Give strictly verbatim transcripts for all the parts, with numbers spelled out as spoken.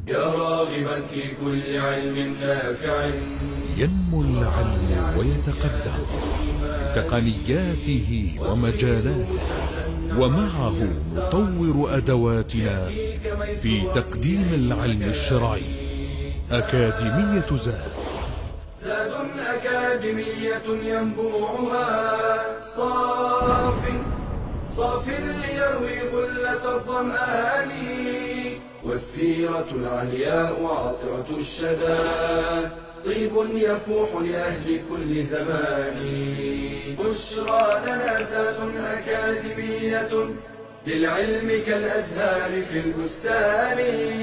يا راغبا في كل علم نافع. ينمو العلم ويتقدم بتقنياته ومجالاته، ومعه نطور أدواتنا في تقديم العلم الشرعي. أكاديمية زاد، زاد أكاديمية ينبوعها صاف صاف ليروي غلة الظمآن، والسيرة العلياء عطرة الشدى طيب يفوح لأهل كل زمان. بشرى لنا زاد أكاديمية للعلم كالأزهار في البستان.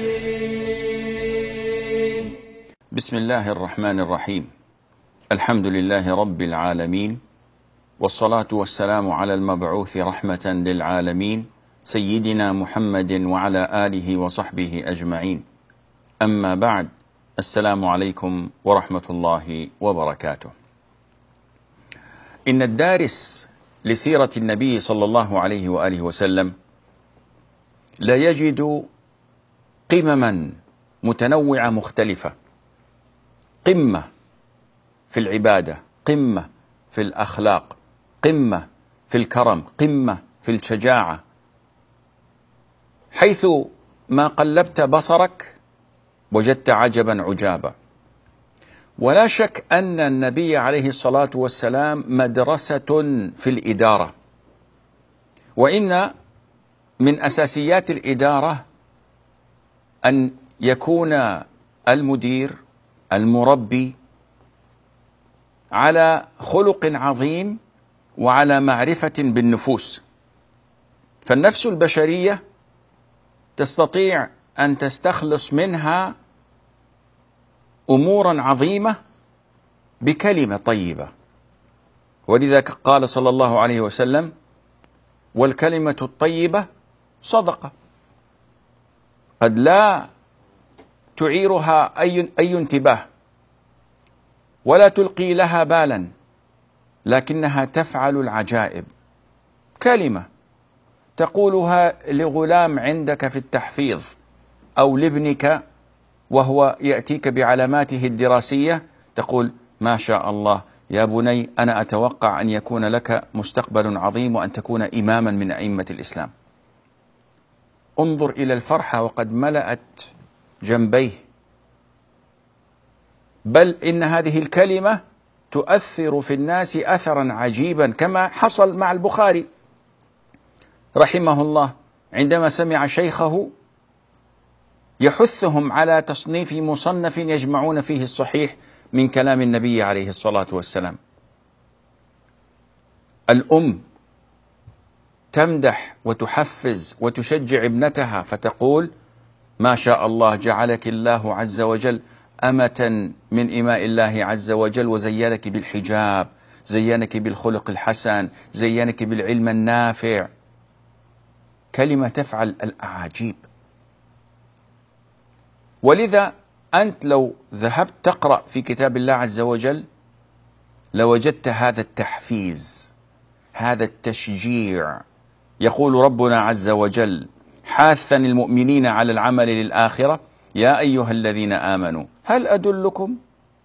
بسم الله الرحمن الرحيم. الحمد لله رب العالمين، والصلاة والسلام على المبعوث رحمة للعالمين سيدنا محمد وعلى آله وصحبه أجمعين. أما بعد، السلام عليكم ورحمة الله وبركاته. إن الدارس لسيرة النبي صلى الله عليه وآله وسلم لا يجد قمما متنوعة مختلفة، قمة في العبادة، قمة في الأخلاق، قمة في الكرم، قمة في الشجاعة. حيث ما قلبت بصرك وجدت عجبا عجابا. ولا شك أن النبي عليه الصلاة والسلام مدرسة في الإدارة، وإن من أساسيات الإدارة أن يكون المدير المربي على خلق عظيم وعلى معرفة بالنفوس. فالنفس البشرية تستطيع أن تستخلص منها أمورا عظيمة بكلمة طيبة، ولذا قال صلى الله عليه وسلم: والكلمة الطيبة صدقة. قد لا تعيرها أي, أي انتباه ولا تلقي لها بالا، لكنها تفعل العجائب. كلمة تقولها لغلام عندك في التحفيظ أو لابنك وهو يأتيك بعلاماته الدراسية، تقول: ما شاء الله يا بني، أنا أتوقع أن يكون لك مستقبل عظيم وأن تكون إماما من أئمة الإسلام. انظر إلى الفرحة وقد ملأت جنبيه. بل إن هذه الكلمة تؤثر في الناس أثرا عجيبا، كما حصل مع البخاري رحمه الله عندما سمع شيخه يحثهم على تصنيف مصنف يجمعون فيه الصحيح من كلام النبي عليه الصلاة والسلام. الأم تمدح وتحفز وتشجع ابنتها فتقول: ما شاء الله، جعلك الله عز وجل أمة من إماء الله عز وجل، وزينك بالحجاب، زينك بالخلق الحسن، زينك بالعلم النافع. كلمة تفعل الأعاجيب. ولذا أنت لو ذهبت تقرأ في كتاب الله عز وجل لوجدت هذا التحفيز، هذا التشجيع. يقول ربنا عز وجل حاثا المؤمنين على العمل للآخرة: يا أيها الذين آمنوا هل أدلكم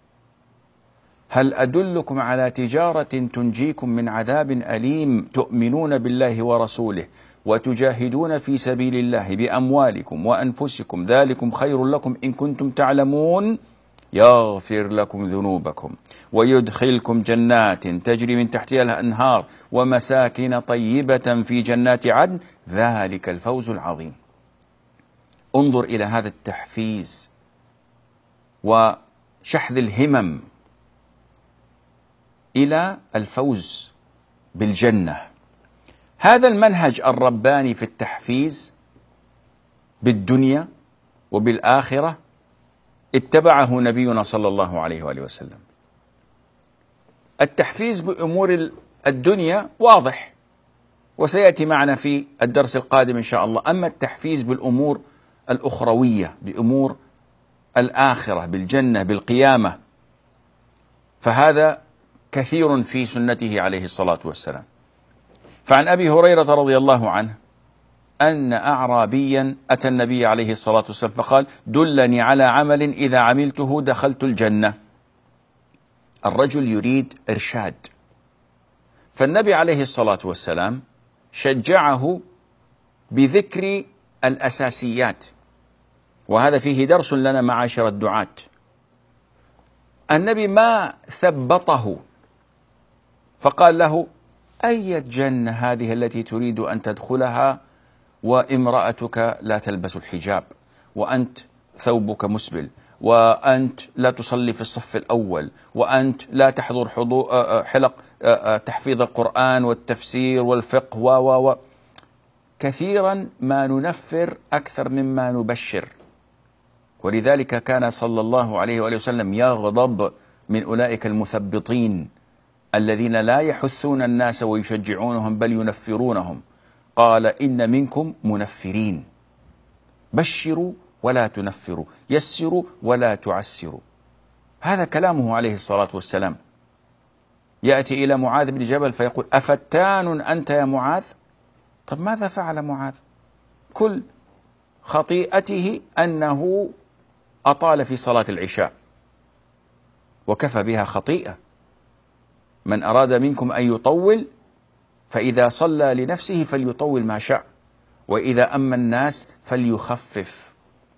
هل أدلكم على تجارة تنجيكم من عذاب أليم تؤمنون بالله ورسوله وتجاهدون في سبيل الله بأموالكم وأنفسكم ذلكم خير لكم إن كنتم تعلمون يغفر لكم ذنوبكم ويدخلكم جنات تجري من تحتها الأنهار ومساكن طيبة في جنات عدن ذلك الفوز العظيم. انظر إلى هذا التحفيز وشحذ الهمم إلى الفوز بالجنة. هذا المنهج الرباني في التحفيز بالدنيا وبالآخرة اتبعه نبينا صلى الله عليه وآله وسلم. التحفيز بأمور الدنيا واضح وسيأتي معنا في الدرس القادم إن شاء الله. أما التحفيز بالأمور الأخروية، بأمور الآخرة، بالجنة، بالقيامة، فهذا كثير في سنته عليه الصلاة والسلام. فعن أبي هريرة رضي الله عنه أن أعرابيا أتى النبي عليه الصلاة والسلام فقال: دلني على عمل إذا عملته دخلت الجنة. الرجل يريد إرشاد، فالنبي عليه الصلاة والسلام شجعه بذكر الأساسيات، وهذا فيه درس لنا معاشر الدعاة. النبي ما ثبطه فقال له: أي جنة هذه التي تريد أن تدخلها وامرأتك لا تلبس الحجاب، وأنت ثوبك مسبل، وأنت لا تصلي في الصف الأول، وأنت لا تحضر حلق تحفيظ القرآن والتفسير والفقه و و و كثيرا ما ننفر أكثر مما نبشر. ولذلك كان صلى الله عليه وآله وسلم يغضب من أولئك المثبطين الذين لا يحثون الناس ويشجعونهم بل ينفرونهم. قال: إن منكم منفرين، بشروا ولا تنفروا، يسروا ولا تعسروا. هذا كلامه عليه الصلاة والسلام. يأتي إلى معاذ بن جبل فيقول: أفتان أنت يا معاذ؟ طب ماذا فعل معاذ؟ كل خطيئته أنه أطال في صلاة العشاء، وكفى بها خطيئة. من أراد منكم أن يطول فإذا صلى لنفسه فليطول ما شاء، وإذا أما الناس فليخفف.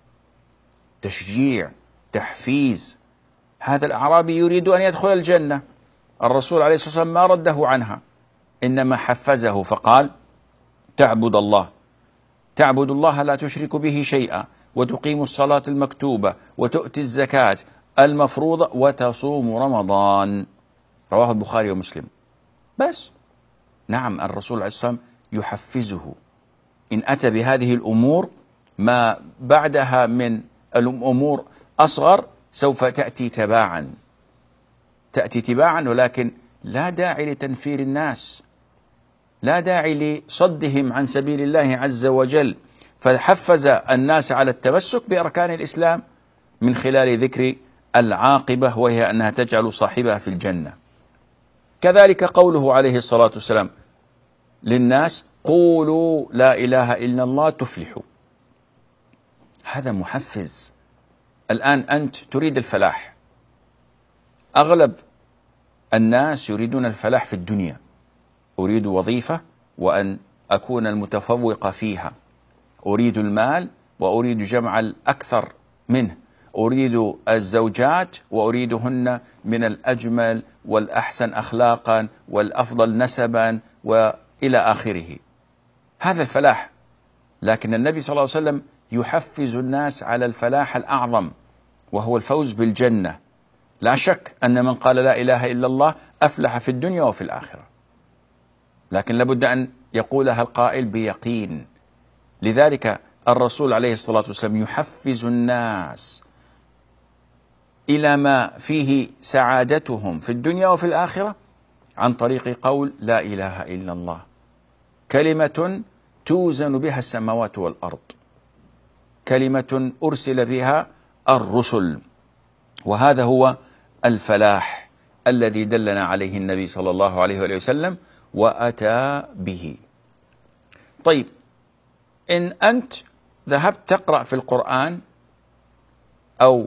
تشجيع، تحفيز. هذا الأعرابي يريد أن يدخل الجنة، الرسول عليه الصلاة والسلام ما رده عنها، إنما حفزه فقال: تعبد الله تعبد الله لا تشرك به شيئا، وتقيم الصلاة المكتوبة، وتؤتي الزكاة المفروضة، وتصوم رمضان. رواه البخاري ومسلم. بس نعم، الرسول عليه الصلاة والسلام يحفزه. إن أتى بهذه الأمور ما بعدها من الأمور أصغر سوف تأتي تباعا تأتي تباعا ولكن لا داعي لتنفير الناس، لا داعي لصدهم عن سبيل الله عز وجل. فحفز الناس على التمسك بأركان الإسلام من خلال ذكر العاقبة، وهي أنها تجعل صاحبها في الجنة. كذلك قوله عليه الصلاة والسلام للناس: قولوا لا إله إلا الله تفلحوا. هذا محفز. الآن أنت تريد الفلاح، أغلب الناس يريدون الفلاح في الدنيا. أريد وظيفة وأن أكون المتفوق فيها، أريد المال وأريد جمع الأكثر منه، أريد الزوجات وأريدهن من الأجمل والأحسن أخلاقا والأفضل نسبا وإلى آخره. هذا الفلاح. لكن النبي صلى الله عليه وسلم يحفز الناس على الفلاح الأعظم، وهو الفوز بالجنة. لا شك أن من قال لا إله إلا الله أفلح في الدنيا وفي الآخرة، لكن لابد أن يقولها القائل بيقين. لذلك الرسول عليه الصلاة والسلام يحفز الناس إلى ما فيه سعادتهم في الدنيا وفي الآخرة عن طريق قول لا إله إلا الله، كلمة توزن بها السماوات والأرض، كلمة أرسل بها الرسل. وهذا هو الفلاح الذي دلنا عليه النبي صلى الله عليه وآله وسلم وأتى به. طيب، إن أنت ذهبت تقرأ في القرآن أو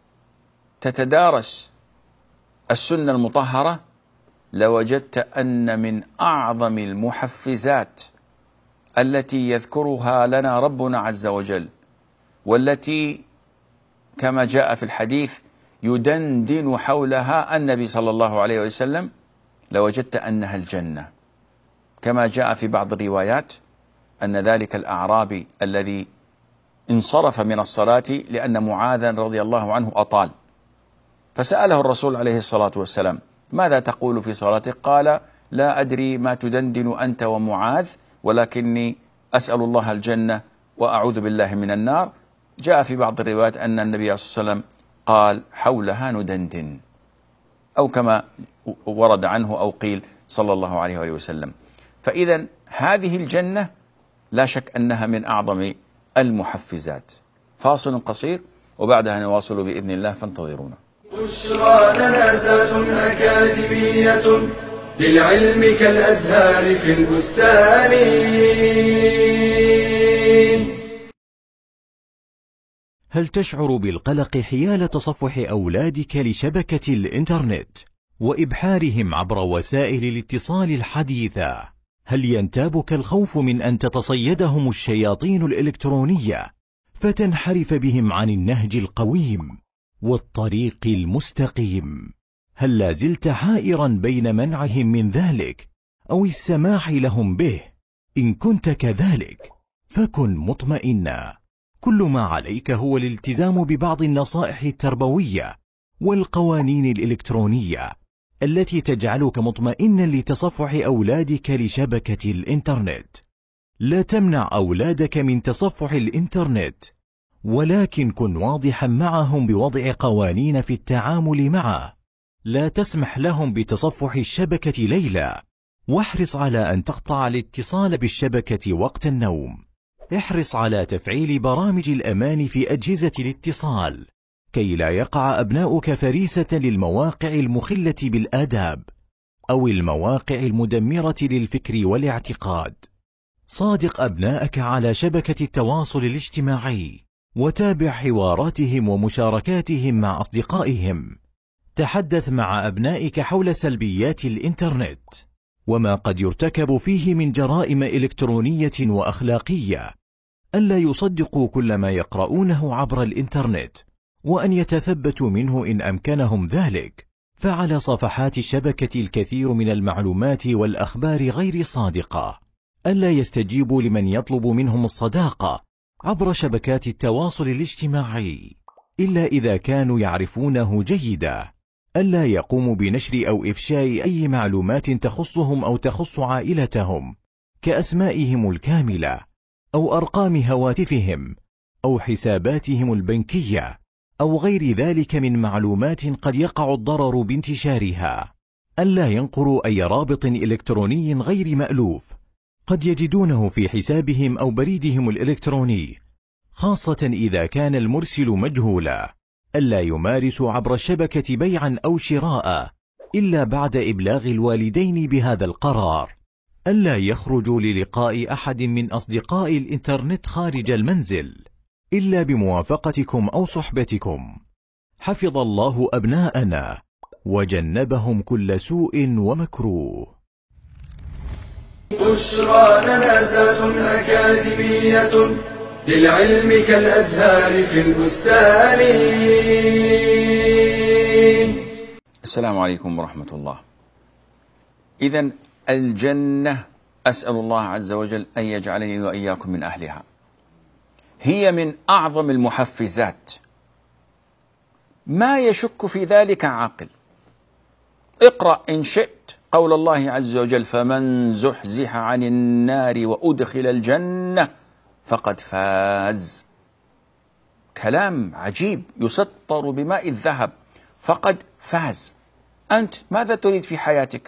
تتدارس السنة المطهرة لوجدت أن من أعظم المحفزات التي يذكرها لنا ربنا عز وجل، والتي كما جاء في الحديث يدندن حولها النبي صلى الله عليه وسلم، لوجدت أنها الجنة. كما جاء في بعض الروايات أن ذلك الأعرابي الذي انصرف من الصلاة لأن معاذا رضي الله عنه أطال، فسأله الرسول عليه الصلاة والسلام: ماذا تقول في صلاتك؟ قال: لا أدري ما تدندن أنت ومعاذ، ولكني أسأل الله الجنة وأعوذ بالله من النار. جاء في بعض الروايات أن النبي صلى الله عليه وسلم قال: حولها ندندن، أو كما ورد عنه أو قيل صلى الله عليه وآله وسلم. فإذا هذه الجنة لا شك أنها من أعظم المحفزات. فاصل قصير وبعدها نواصل بإذن الله، فانتظرونا. بشرى لنا زاد أكاديمية للعلم كالأزهار في البستان. هل تشعر بالقلق حيال تصفح أولادك لشبكة الإنترنت وإبحارهم عبر وسائل الاتصال الحديثة؟ هل ينتابك الخوف من أن تتصيدهم الشياطين الإلكترونية فتنحرف بهم عن النهج القويم والطريق المستقيم؟ هل لازلت حائرا بين منعهم من ذلك أو السماح لهم به؟ إن كنت كذلك فكن مطمئنا، كل ما عليك هو الالتزام ببعض النصائح التربوية والقوانين الإلكترونية التي تجعلك مطمئنا لتصفح أولادك لشبكة الإنترنت. لا تمنع أولادك من تصفح الإنترنت، ولكن كن واضحا معهم بوضع قوانين في التعامل معه. لا تسمح لهم بتصفح الشبكة ليلا، واحرص على أن تقطع الاتصال بالشبكة وقت النوم. احرص على تفعيل برامج الأمان في أجهزة الاتصال كي لا يقع أبناؤك فريسة للمواقع المخلة بالآداب أو المواقع المدمرة للفكر والاعتقاد. صادق أبنائك على شبكة التواصل الاجتماعي، وتابع حواراتهم ومشاركاتهم مع أصدقائهم. تحدث مع أبنائك حول سلبيات الإنترنت وما قد يرتكب فيه من جرائم إلكترونية وأخلاقية. ألا يصدقوا كل ما يقرؤونه عبر الإنترنت، وأن يتثبتوا منه إن أمكنهم ذلك، فعلى صفحات الشبكة الكثير من المعلومات والأخبار غير صادقة. ألا يستجيبوا لمن يطلب منهم الصداقة عبر شبكات التواصل الاجتماعي إلا إذا كانوا يعرفونه جيدا. ألا يقوموا بنشر أو إفشاء أي معلومات تخصهم أو تخص عائلتهم كأسمائهم الكاملة أو أرقام هواتفهم أو حساباتهم البنكية أو غير ذلك من معلومات قد يقع الضرر بانتشارها. ألا ينقروا أي رابط إلكتروني غير مألوف قد يجدونه في حسابهم أو بريدهم الإلكتروني، خاصة إذا كان المرسل مجهولا. ألا يمارسوا عبر الشبكة بيعا أو شراء إلا بعد إبلاغ الوالدين بهذا القرار. ألا يخرجوا للقاء أحد من أصدقاء الإنترنت خارج المنزل إلا بموافقتكم أو صحبتكم. حفظ الله أبناءنا وجنبهم كل سوء ومكروه. بشرى لنا زاد أكاديمية للعلم كالأزهار في البستان. السلام عليكم ورحمة الله. إذن الجنة أسأل الله عز وجل أن يجعلني وإياكم من أهلها، هي من أعظم المحفزات، ما يشك في ذلك عاقل. اقرأ إن شئت قول الله عز وجل: فمن زحزح عن النار وأدخل الجنة فقد فاز. كلام عجيب يسطر بماء الذهب. فقد فاز. أنت ماذا تريد في حياتك؟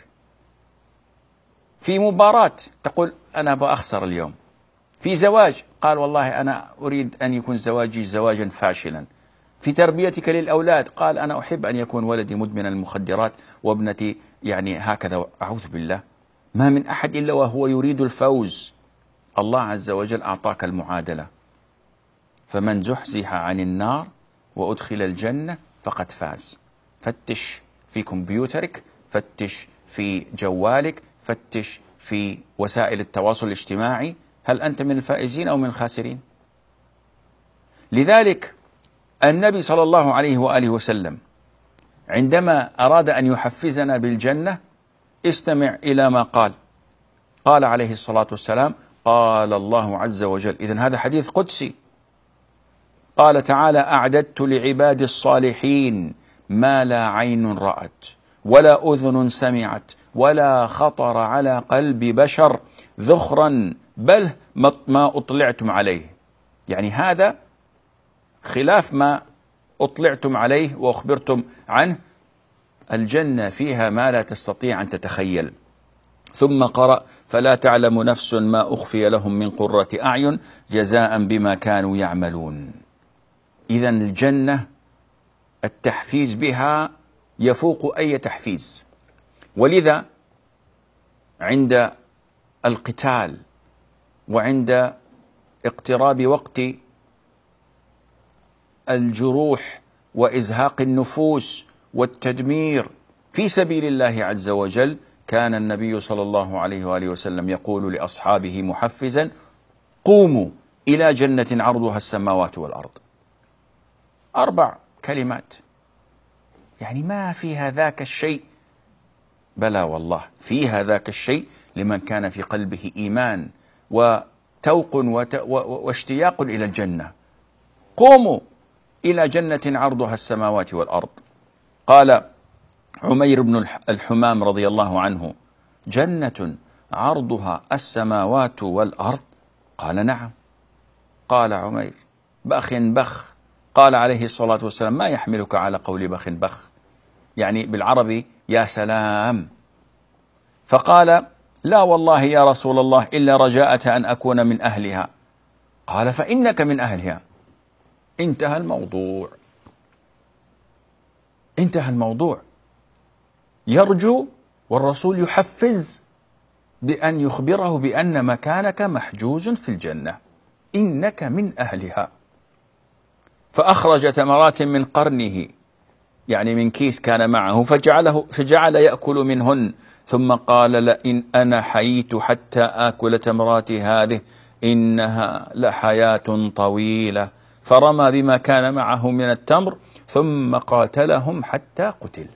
في مباراة تقول أنا بأخسر اليوم. في زواج قال والله أنا أريد أن يكون زواجي زواجا فاشلا. في تربيتك للأولاد قال أنا أحب أن يكون ولدي مدمن المخدرات وابنتي يعني هكذا. أعوذ بالله، ما من أحد إلا وهو يريد الفوز. الله عز وجل أعطاك المعادلة: فمن زحزح عن النار وأدخل الجنة فقد فاز. فتش في كمبيوترك، فتش في جوالك، فتش في وسائل التواصل الاجتماعي، هل أنت من الفائزين أو من الخاسرين؟ لذلك النبي صلى الله عليه وآله وسلم عندما أراد أن يحفزنا بالجنة استمع إلى ما قال. قال عليه الصلاة والسلام: قال الله عز وجل، إذن هذا حديث قدسي، قال تعالى: أعددت لعبادي الصالحين ما لا عين رأت ولا أذن سمعت ولا خطر على قلب بشر ذخرا بل ما أطلعتم عليه. يعني هذا خلاف ما أطلعتم عليه وأخبرتم عنه. الجنة فيها ما لا تستطيع أن تتخيل. ثم قرأ: فلا تعلم نفس ما أخفي لهم من قرة أعين جزاء بما كانوا يعملون. إذن الجنة التحفيز بها يفوق أي تحفيز. ولذا عند القتال وعند اقتراب وقت الجروح وإزهاق النفوس والتدمير في سبيل الله عز وجل، كان النبي صلى الله عليه وآله وسلم يقول لأصحابه محفزا: قوموا إلى جنة عرضها السماوات والأرض. أربع كلمات، يعني ما فيها ذاك الشيء، بلى والله فيها ذاك الشيء لمن كان في قلبه إيمان وتوق واشتياق إلى الجنة. قوموا إلى جنة عرضها السماوات والأرض. قال عمير بن الحمام رضي الله عنه: جنة عرضها السماوات والأرض؟ قال: نعم. قال عمير: بخ بخ. قال عليه الصلاة والسلام: ما يحملك على قول بخ بخ؟ يعني بالعربي يا سلام. فقال: لا والله يا رسول الله إلا رجاءة أن أكون من أهلها. قال: فإنك من أهلها. انتهى الموضوع، انتهى الموضوع. يرجو والرسول يحفز بأن يخبره بأن مكانك محجوز في الجنة، إنك من أهلها. فأخرج تمرات من قرنه، يعني من كيس كان معه، فجعله فجعل يأكل منهن، ثم قال: لئن أنا حييت حتى آكل تمرات هذه إنها لحياة طويلة. فرمى بما كان معه من التمر ثم قاتلهم حتى قتل.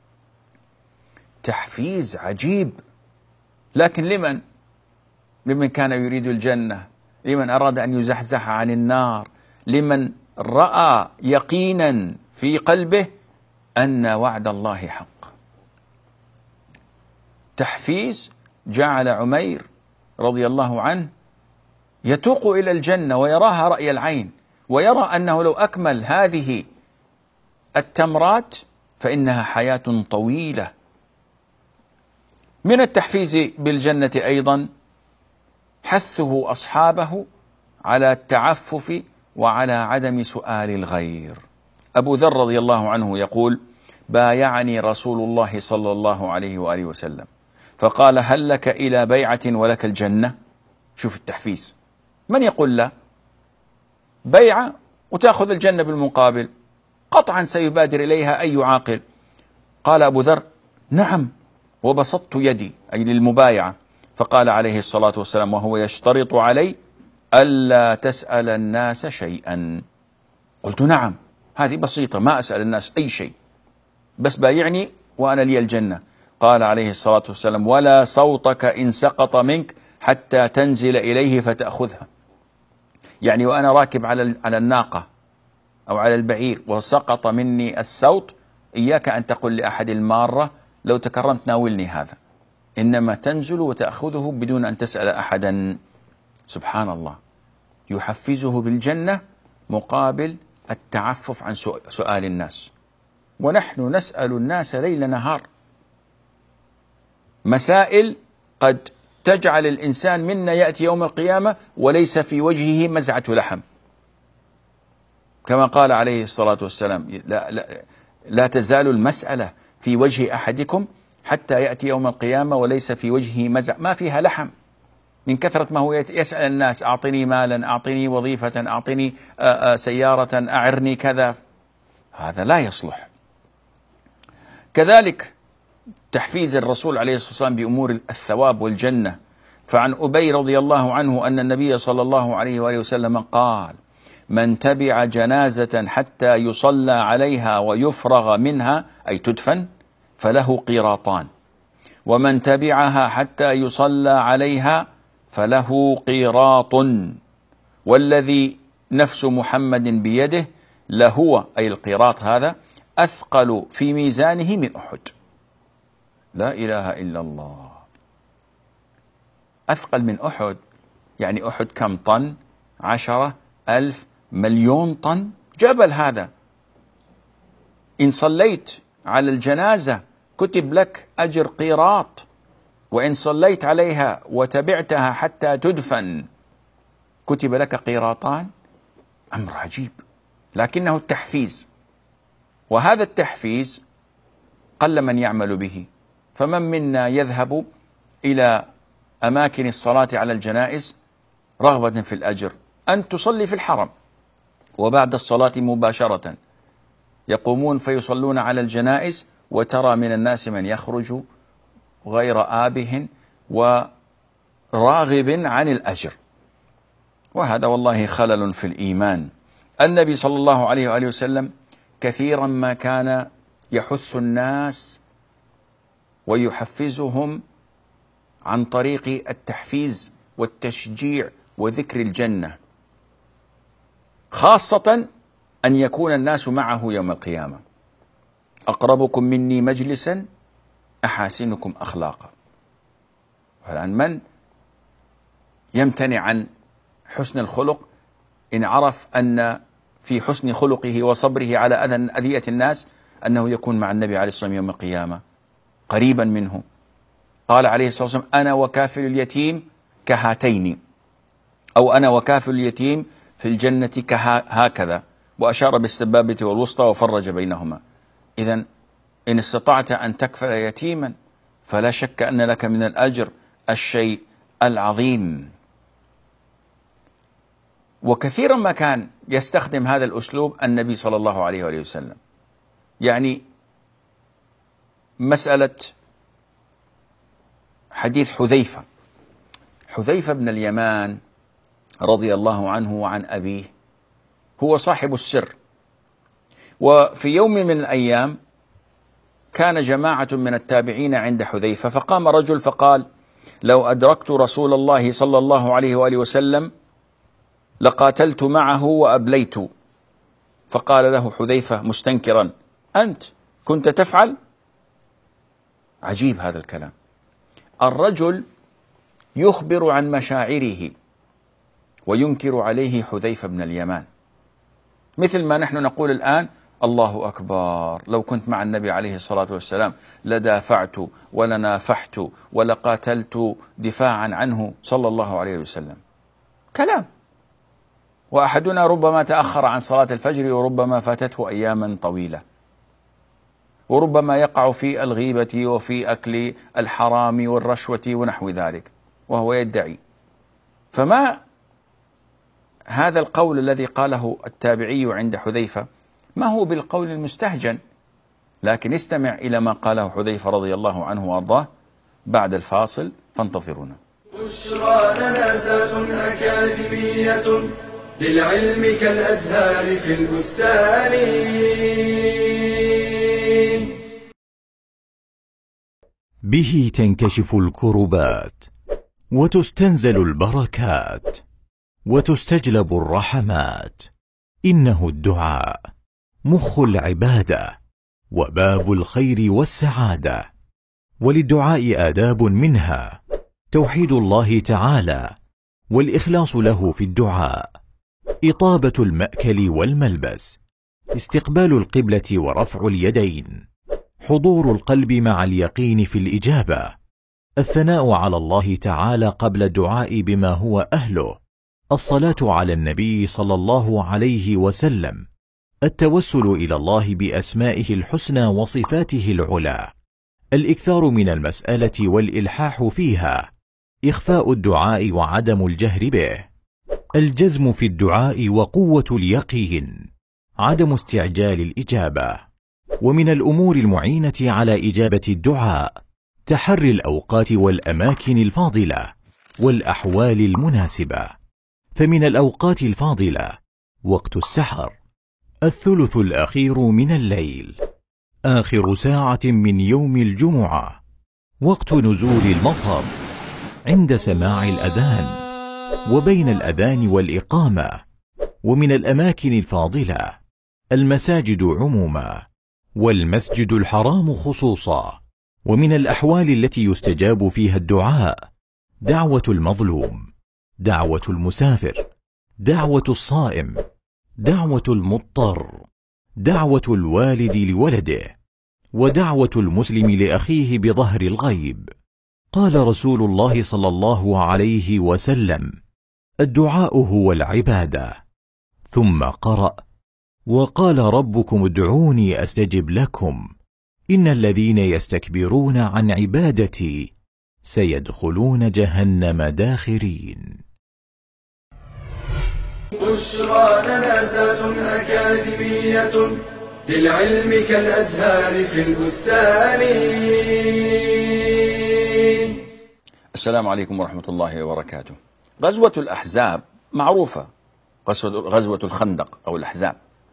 تحفيز عجيب، لكن لمن؟ لمن كان يريد الجنة، لمن أراد أن يزحزح عن النار، لمن رأى يقينا في قلبه أن وعد الله حق. تحفيز جعل عمير رضي الله عنه يتوق إلى الجنة ويراها رأي العين، ويرى أنه لو أكمل هذه التمرات فإنها حياة طويلة. من التحفيز بالجنة أيضا حثه أصحابه على التعفف وعلى عدم سؤال الغير. أبو ذر رضي الله عنه يقول: بايعني رسول الله صلى الله عليه وآله وسلم فقال: هل لك إلى بيعة ولك الجنة؟ شوف التحفيز، من يقول لا؟ بيعة وتأخذ الجنة بالمقابل، قطعا سيبادر إليها أي عاقل. قال أبو ذر: نعم، وبسطت يدي، أي للمبايعة. فقال عليه الصلاة والسلام وهو يشترط علي: ألا تسأل الناس شيئا. قلت: نعم، هذه بسيطة، ما أسأل الناس أي شيء، بس بايعني وأنا لي الجنة. قال عليه الصلاة والسلام: ولا صوتك إن سقط منك حتى تنزل إليه فتأخذها. يعني وأنا راكب على على الناقة أو على البعير وسقط مني الصوت، إياك أن تقول لأحد المارة لو تكرمت ناولني هذا، إنما تنزل وتأخذه بدون أن تسأل أحدا. سبحان الله، يحفزه بالجنة مقابل التعفف عن سؤال الناس. ونحن نسأل الناس ليل نهار مسائل قد تجعل الإنسان منا يأتي يوم القيامة وليس في وجهه مزعة لحم، كما قال عليه الصلاة والسلام: لا, لا, لا تزال المسألة في وجه أحدكم حتى يأتي يوم القيامة وليس في وجهه مزع، ما فيها لحم، من كثرة ما هو يسأل الناس: أعطني مالا، أعطني وظيفة، أعطني سيارة، أعرني كذا. هذا لا يصلح. كذلك تحفيز الرسول عليه الصلاة والسلام بأمور الثواب والجنة. فعن أبي رضي الله عنه أن النبي صلى الله عليه وآله وسلم قال: من تبع جنازة حتى يصلى عليها ويفرغ منها، أي تدفن، فله قيراطان، ومن تبعها حتى يصلى عليها فله قيراط، والذي نفس محمد بيده لهو، أي القيراط هذا، أثقل في ميزانه من أحد. لا إله إلا الله. أثقل من أحد، يعني أحد كم طن؟ عشرة ألف مليون طن، جبل هذا. إن صليت على الجنازة كتب لك أجر قيراط، وإن صليت عليها وتبعتها حتى تدفن كتب لك قيراطان. أمر عجيب، لكنه التحفيز، وهذا التحفيز قل من يعمل به. فمن منا يذهب إلى أماكن الصلاة على الجنائز رغبة في الأجر، أن تصلي في الحرم وبعد الصلاة مباشرة يقومون فيصلون على الجنائز، وترى من الناس من يخرج غير آبه وراغب عن الأجر، وهذا والله خلل في الإيمان. النبي صلى الله عليه وآله وسلم كثيرا ما كان يحث الناس ويحفزهم عن طريق التحفيز والتشجيع وذكر الجنة، خاصة أن يكون الناس معه يوم القيامة. أقربكم مني مجلسا أحاسنكم أخلاقا. الآن من يمتنع عن حسن الخلق إن عرف أن في حسن خلقه وصبره على أذية الناس أنه يكون مع النبي عليه الصلاة والسلام يوم القيامة قريبا منه؟ قال عليه الصلاة والسلام: أنا وكافل اليتيم كهاتين، أو أنا وكافل اليتيم في الجنة كهكذا، وأشار بالسبابة والوسطى وفرج بينهما. إذن إن استطعت أن تكفل يتيما فلا شك أن لك من الأجر الشيء العظيم. وكثيرا ما كان يستخدم هذا الأسلوب النبي صلى الله عليه وآله وسلم. يعني مسألة حديث حذيفة حذيفة بن اليمان رضي الله عنه وعن أبيه، هو صاحب السر. وفي يوم من الأيام كان جماعة من التابعين عند حذيفة، فقام رجل فقال: لو أدركت رسول الله صلى الله عليه وآله وسلم لقاتلت معه وأبليت. فقال له حذيفة مستنكرا: أنت كنت تفعل؟ عجيب هذا الكلام. الرجل يخبر عن مشاعره وينكر عليه حذيفة بن اليمان، مثل ما نحن نقول الآن: الله أكبر، لو كنت مع النبي عليه الصلاة والسلام لدافعت ولنافحت ولقاتلت دفاعا عنه صلى الله عليه وسلم. كلام. وأحدنا ربما تأخر عن صلاة الفجر وربما فاتته أياما طويلة، وربما يقع في الغيبة وفي أكل الحرام والرشوة ونحو ذلك وهو يدعي. فما هذا القول الذي قاله التابعي عند حذيفة ما هو بالقول المستهجن، لكن استمع إلى ما قاله حذيفة رضي الله عنه وأرضاه بعد الفاصل، فانتظرونا. بشرى لنا زاد أكاديمية للعلم كالأزهار في البستان. به تنكشف الكربات وتستنزل البركات وتستجلب الرحمات. إنه الدعاء مخ العبادة وباب الخير والسعادة، وللدعاء آداب منها توحيد الله تعالى والإخلاص له في الدعاء، إطابة المأكل والملبس، استقبال القبلة ورفع اليدين، حضور القلب مع اليقين في الإجابة، الثناء على الله تعالى قبل الدعاء بما هو أهله، الصلاة على النبي صلى الله عليه وسلم، التوسل إلى الله بأسمائه الحسنى وصفاته العلى، الإكثار من المسألة والإلحاح فيها، إخفاء الدعاء وعدم الجهر به، الجزم في الدعاء وقوة اليقين، عدم استعجال الإجابة. ومن الأمور المعينة على إجابة الدعاء تحري الأوقات والأماكن الفاضلة والأحوال المناسبة. فمن الأوقات الفاضلة وقت السحر، الثلث الأخير من الليل، آخر ساعة من يوم الجمعة، وقت نزول المطر، عند سماع الأذان، وبين الأذان والإقامة. ومن الأماكن الفاضلة المساجد عموما والمسجد الحرام خصوصا. ومن الأحوال التي يستجاب فيها الدعاء دعوة المظلوم، دعوة المسافر، دعوة الصائم، دعوة المضطر، دعوة الوالد لولده، ودعوة المسلم لأخيه بظهر الغيب. قال رسول الله صلى الله عليه وسلم: الدعاء هو العبادة. ثم قرأ: وقال ربكم ادعوني أستجب لكم إن الذين يستكبرون عن عبادتي سيدخلون جهنم داخرين. بشرى لنا زاد أكاديمية للعلم كالأزهار في البستان. السلام عليكم ورحمة الله وبركاته. غزوة الأحزاب معروفة، غزوة الخندق أو الأحزاب،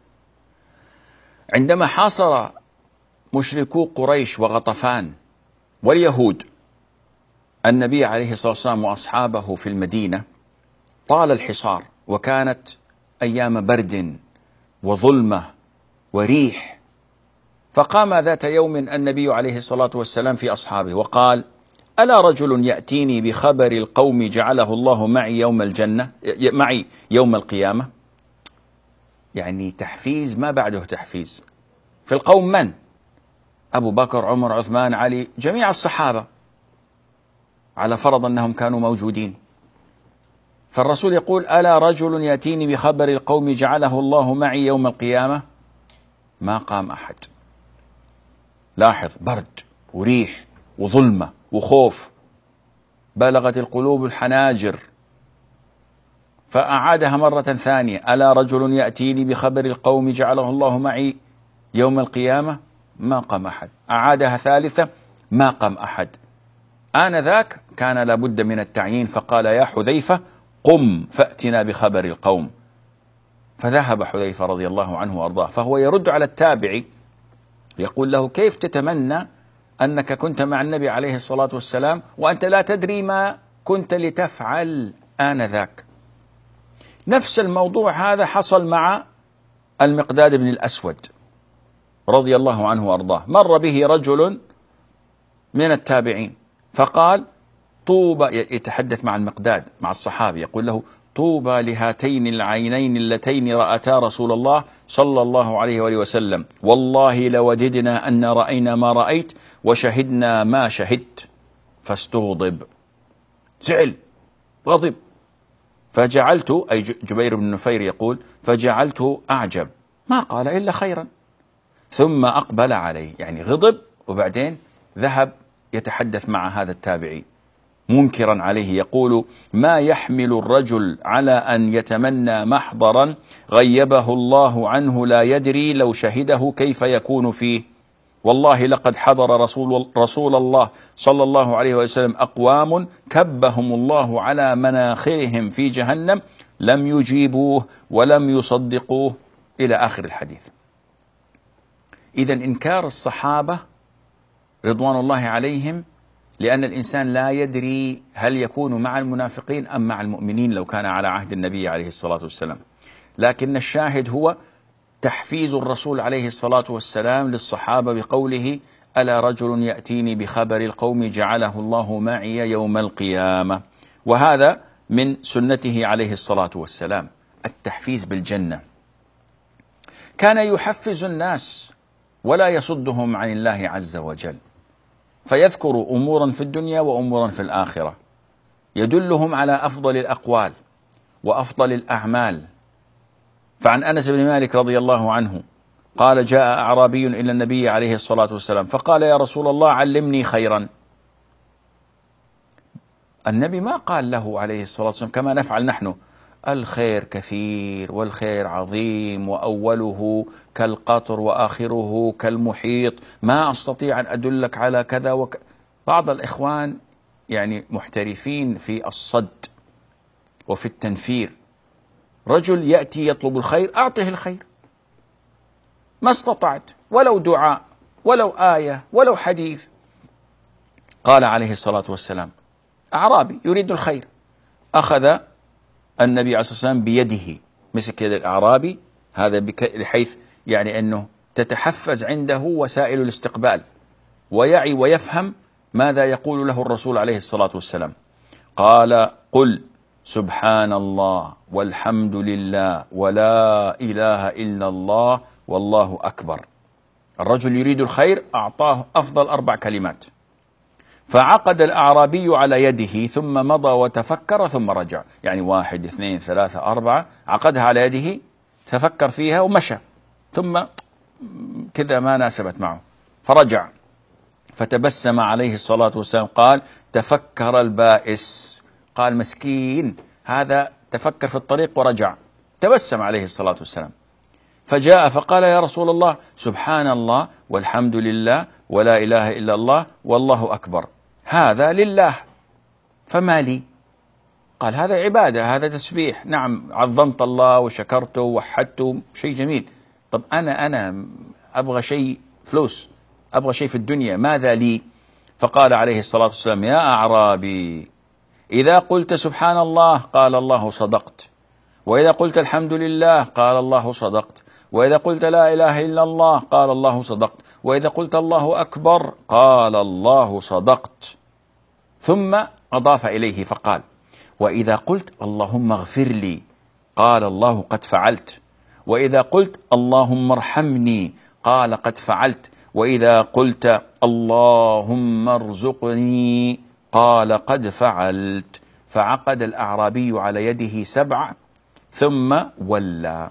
عندما حاصر مشركو قريش وغطفان واليهود النبي عليه الصلاة والسلام وأصحابه في المدينة، طال الحصار وكانت أيام برد وظلمة وريح، فقام ذات يوم النبي عليه الصلاة والسلام في أصحابه وقال: ألا رجل يأتيني بخبر القوم جعله الله معي يوم الجنة معي يوم القيامة؟ يعني تحفيز ما بعده تحفيز. في القوم من؟ أبو بكر، عمر، عثمان، علي، جميع الصحابة، على فرض أنهم كانوا موجودين. فالرسول يقول: ألا رجل يأتيني بخبر القوم جعله الله معي يوم القيامة؟ ما قام أحد. لاحظ، برد وريح وظلمة وخوف، بلغت القلوب الحناجر. فأعادها مرة ثانية: ألا رجل يأتيني بخبر القوم جعله الله معي يوم القيامة؟ ما قام أحد. أعادها ثالثة: ما قام أحد. آنذاك كان لابد من التعيين، فقال: يا حذيفة قم فأتنا بخبر القوم. فذهب حذيفة رضي الله عنه وأرضاه، فهو يرد على التابعي يقول له: كيف تتمنى أنك كنت مع النبي عليه الصلاة والسلام وأنت لا تدري ما كنت لتفعل آنذاك؟ نفس الموضوع هذا حصل مع المقداد بن الأسود رضي الله عنه وأرضاه. مر به رجل من التابعين فقال: طوبى، يتحدث مع المقداد مع الصحابي، يقول له: طوبى لهاتين العينين اللتين رأتا رسول الله صلى الله عليه وآله وسلم، والله لوددنا أن رأينا ما رأيت وشهدنا ما شهدت. فاستغضب، زعل، غضب. فجعلت، أي جبير بن نفير يقول: فجعلته أعجب، ما قال إلا خيرا. ثم أقبل عليه، يعني غضب وبعدين ذهب يتحدث مع هذا التابعي منكرا عليه، يقول: ما يحمل الرجل على أن يتمنى محضرا غيبه الله عنه لا يدري لو شهده كيف يكون فيه. والله لقد حضر رسول, رسول الله صلى الله عليه وسلم أقوام كبهم الله على مناخرهم في جهنم لم يجيبوه ولم يصدقوه، إلى آخر الحديث. إذن إنكار الصحابة رضوان الله عليهم، لأن الإنسان لا يدري هل يكون مع المنافقين أم مع المؤمنين لو كان على عهد النبي عليه الصلاة والسلام. لكن الشاهد هو تحفيز الرسول عليه الصلاة والسلام للصحابة بقوله: ألا رجل يأتيني بخبر القوم جعله الله معي يوم القيامة. وهذا من سنته عليه الصلاة والسلام، التحفيز بالجنة. كان يحفز الناس ولا يصدهم عن الله عز وجل، فيذكر أمورا في الدنيا وأمورا في الآخرة، يدلهم على أفضل الأقوال وأفضل الأعمال. فعن أنس بن مالك رضي الله عنه قال: جاء أعرابي إلى النبي عليه الصلاة والسلام فقال: يا رسول الله علمني خيرا. النبي ما قال له عليه الصلاة والسلام كما نفعل نحن: الخير كثير والخير عظيم وأوله كالقطر وآخره كالمحيط، ما أستطيع أن أدلك على كذا وك... بعض الإخوان يعني محترفين في الصد وفي التنفير. رجل يأتي يطلب الخير، أعطه الخير ما استطعت، ولو دعاء ولو آية ولو حديث. قال عليه الصلاة والسلام: أعرابي يريد الخير، أخذ النبي عليه الصلاة والسلام بيده، مسك يد الأعرابي هذا بحيث يعني أنه تتحفز عنده وسائل الاستقبال ويعي ويفهم ماذا يقول له الرسول عليه الصلاة والسلام. قال: قل سبحان الله والحمد لله ولا إله إلا الله والله أكبر. الرجل يريد الخير، أعطاه أفضل أربع كلمات. فعقد الأعرابي على يده ثم مضى وتفكر ثم رجع، يعني واحد اثنين ثلاثة أربعة، عقدها على يده، تفكر فيها ومشى، ثم كذا ما ناسبت معه فرجع. فتبسم عليه الصلاة والسلام قال: تفكر البائس. قال: مسكين هذا تفكر في الطريق ورجع، تبسم عليه الصلاة والسلام، فجاء فقال يا رسول الله سبحان الله والحمد لله ولا إله إلا الله والله أكبر، هذا لله فما لي؟ قال هذا عبادة، هذا تسبيح، نعم عظمت الله وشكرته ووحدته، شيء جميل. طب أنا أنا أبغى شيء فلوس، أبغى شيء في الدنيا، ماذا لي؟ فقال عليه الصلاة والسلام يا أعرابي إذا قلت سبحان الله قال الله صدقت، وإذا قلت الحمد لله قال الله صدقت، وإذا قلت لا إله إلا الله قال الله صدقت، وإذا قلت الله أكبر قال الله صدقت. ثم أضاف إليه فقال وإذا قلت اللهم اغفر لي قال الله قد فعلت، وإذا قلت اللهم ارحمني قال قد فعلت، وإذا قلت اللهم ارزقني قال قد فعلت. فعقد الأعرابي على يده سبع ثم ولى.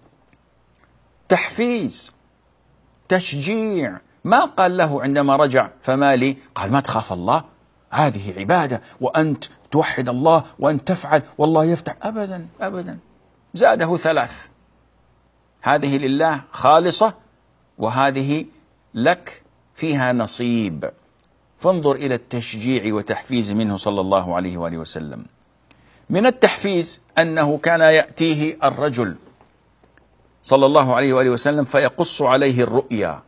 تحفيز، تشجيع. ما قال له عندما رجع فما لي؟ قال ما تخاف الله، هذه عبادة وأنت توحد الله وأنت تفعل والله يفتح، أبدا أبدا. زاده ثلاث، هذه لله خالصة وهذه لك فيها نصيب. فانظر إلى التشجيع وتحفيز منه صلى الله عليه وآله وسلم. من التحفيز أنه كان يأتيه الرجل صلى الله عليه وآله وسلم فيقص عليه الرؤيا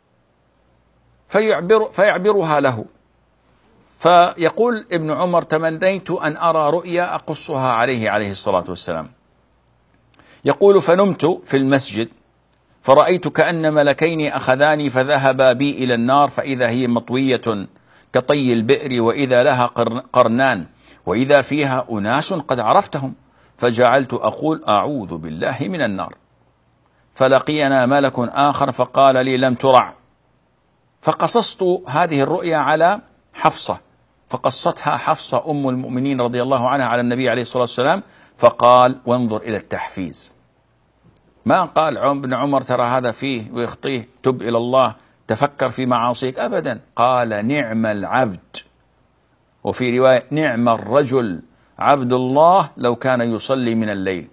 فيعبر فيعبرها له، فيقول ابن عمر تمنيت أن أرى رؤيا أقصها عليه عليه الصلاة والسلام. يقول فنمت في المسجد فرأيت كأن ملكين أخذاني فذهبا بي إلى النار، فإذا هي مطوية كطي البئر وإذا لها قرنان وإذا فيها أناس قد عرفتهم، فجعلت أقول أعوذ بالله من النار. فلقينا ملك آخر فقال لي لم ترع، فقصصت هذه الرؤيا على حفصة، فقصتها حفصة أم المؤمنين رضي الله عنها على النبي عليه الصلاة والسلام، فقال وانظر إلى التحفيز. ما قال ابن عمر ترى هذا فيه ويخطيه، تب إلى الله، تفكر في معاصيك، أبدا. قال نعم العبد، وفي رواية نعم الرجل عبد الله لو كان يصلي من الليل.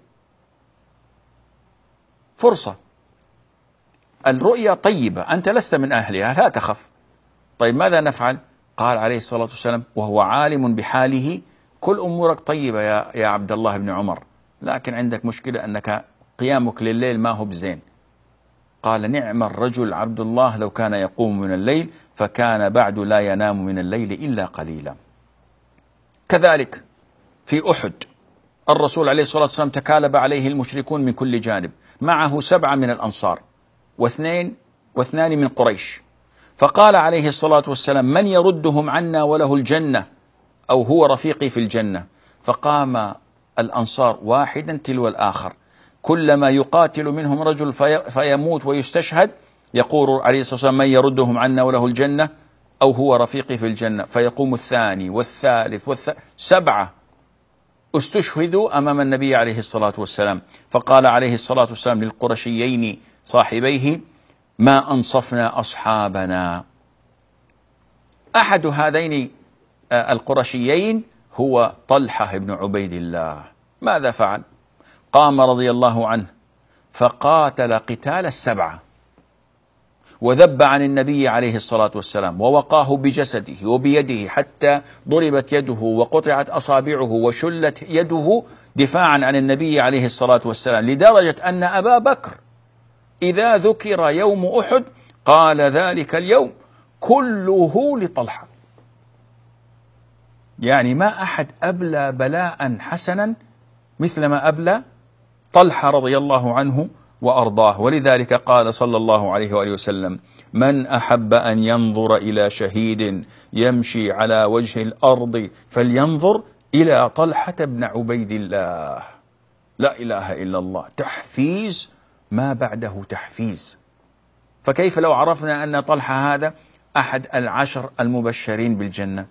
فرصة، الرؤيا طيبة، أنت لست من أهلها لا تخف. طيب ماذا نفعل؟ قال عليه الصلاة والسلام وهو عالم بحاله كل أمورك طيبة يا, يا عبد الله بن عمر، لكن عندك مشكلة أنك قيامك لليل ما هو بزين. قال نعم الرجل عبد الله لو كان يقوم من الليل فكان بعد لا ينام من الليل إلا قليلا. كذلك في أحد الرسول عليه الصلاة والسلام تكالب عليه المشركون من كل جانب، معه سبعة من الأنصار واثنين واثنان من قريش، فقال عليه الصلاة والسلام من يردهم عنا وله الجنة أو هو رفيقي في الجنة؟ فقام الأنصار واحدا تلو الآخر، كلما يقاتل منهم رجل في فيموت ويستشهد يقول عليه الصلاة والسلام من يردهم عنا وله الجنة أو هو رفيقي في الجنة، فيقوم الثاني والثالث والثالث، سبعة استشهدوا أمام النبي عليه الصلاة والسلام. فقال عليه الصلاة والسلام للقرشيين صاحبيه ما أنصفنا أصحابنا. أحد هذين القرشيين هو طلحة بن عبيد الله. ماذا فعل؟ قام رضي الله عنه فقاتل قتال السبعة وذب عن النبي عليه الصلاة والسلام ووقاه بجسده وبيده حتى ضربت يده وقطعت أصابعه وشلت يده دفاعا عن النبي عليه الصلاة والسلام، لدرجة أن أبا بكر إذا ذكر يوم أحد قال ذلك اليوم كله لطلحة. يعني ما أحد أبلى بلاء حسنا مثلما أبلى طلحة رضي الله عنه وأرضاه. ولذلك قال صلى الله عليه وآله وسلم من أحب أن ينظر إلى شهيد يمشي على وجه الأرض فلينظر إلى طلحة بن عبيد الله. لا إله إلا الله. تحفيز ما بعده تحفيز. فكيف لو عرفنا أن طلحة هذا أحد العشر المبشرين بالجنة؟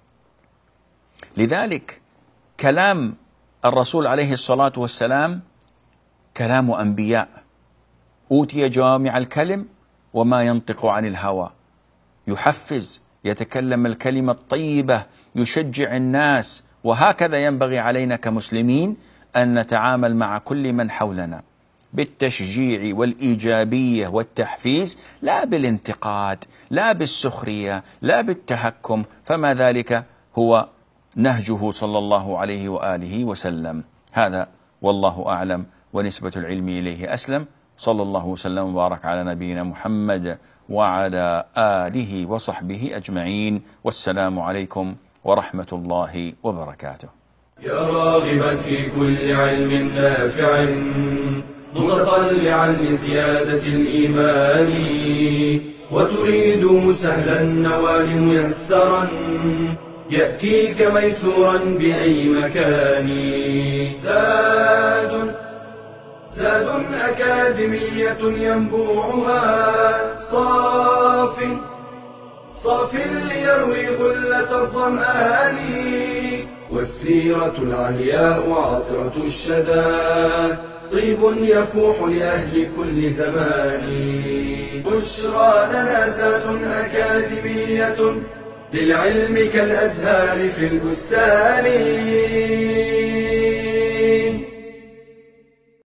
لذلك كلام الرسول عليه الصلاة والسلام كلام أنبياء، أوتي جوامع الكلم وما ينطق عن الهوى، يحفز، يتكلم الكلمة الطيبة، يشجع الناس. وهكذا ينبغي علينا كمسلمين أن نتعامل مع كل من حولنا بالتشجيع والإيجابية والتحفيز، لا بالانتقاد، لا بالسخرية، لا بالتهكم، فما ذلك هو نهجه صلى الله عليه وآله وسلم. هذا والله أعلم، ونسبة العلم إليه أسلم. صلى الله وسلم وبارك على نبينا محمد وعلى آله وصحبه أجمعين، والسلام عليكم ورحمة الله وبركاته. يا راغبا في كل علم نافع متطلعا لزيادة الإيمان، وتريد سهلا النوال ميسرا يأتيك ميسورا بأي مكان. زاد زاد أكاديمية ينبوعها صاف صاف ليروي غلة الظمآن، والسيرة العلياء عطرة الشدى طيب يفوح لأهل كل زمان. بشرى لنا زاد أكاديمية للعلم كالأزهار في البستان.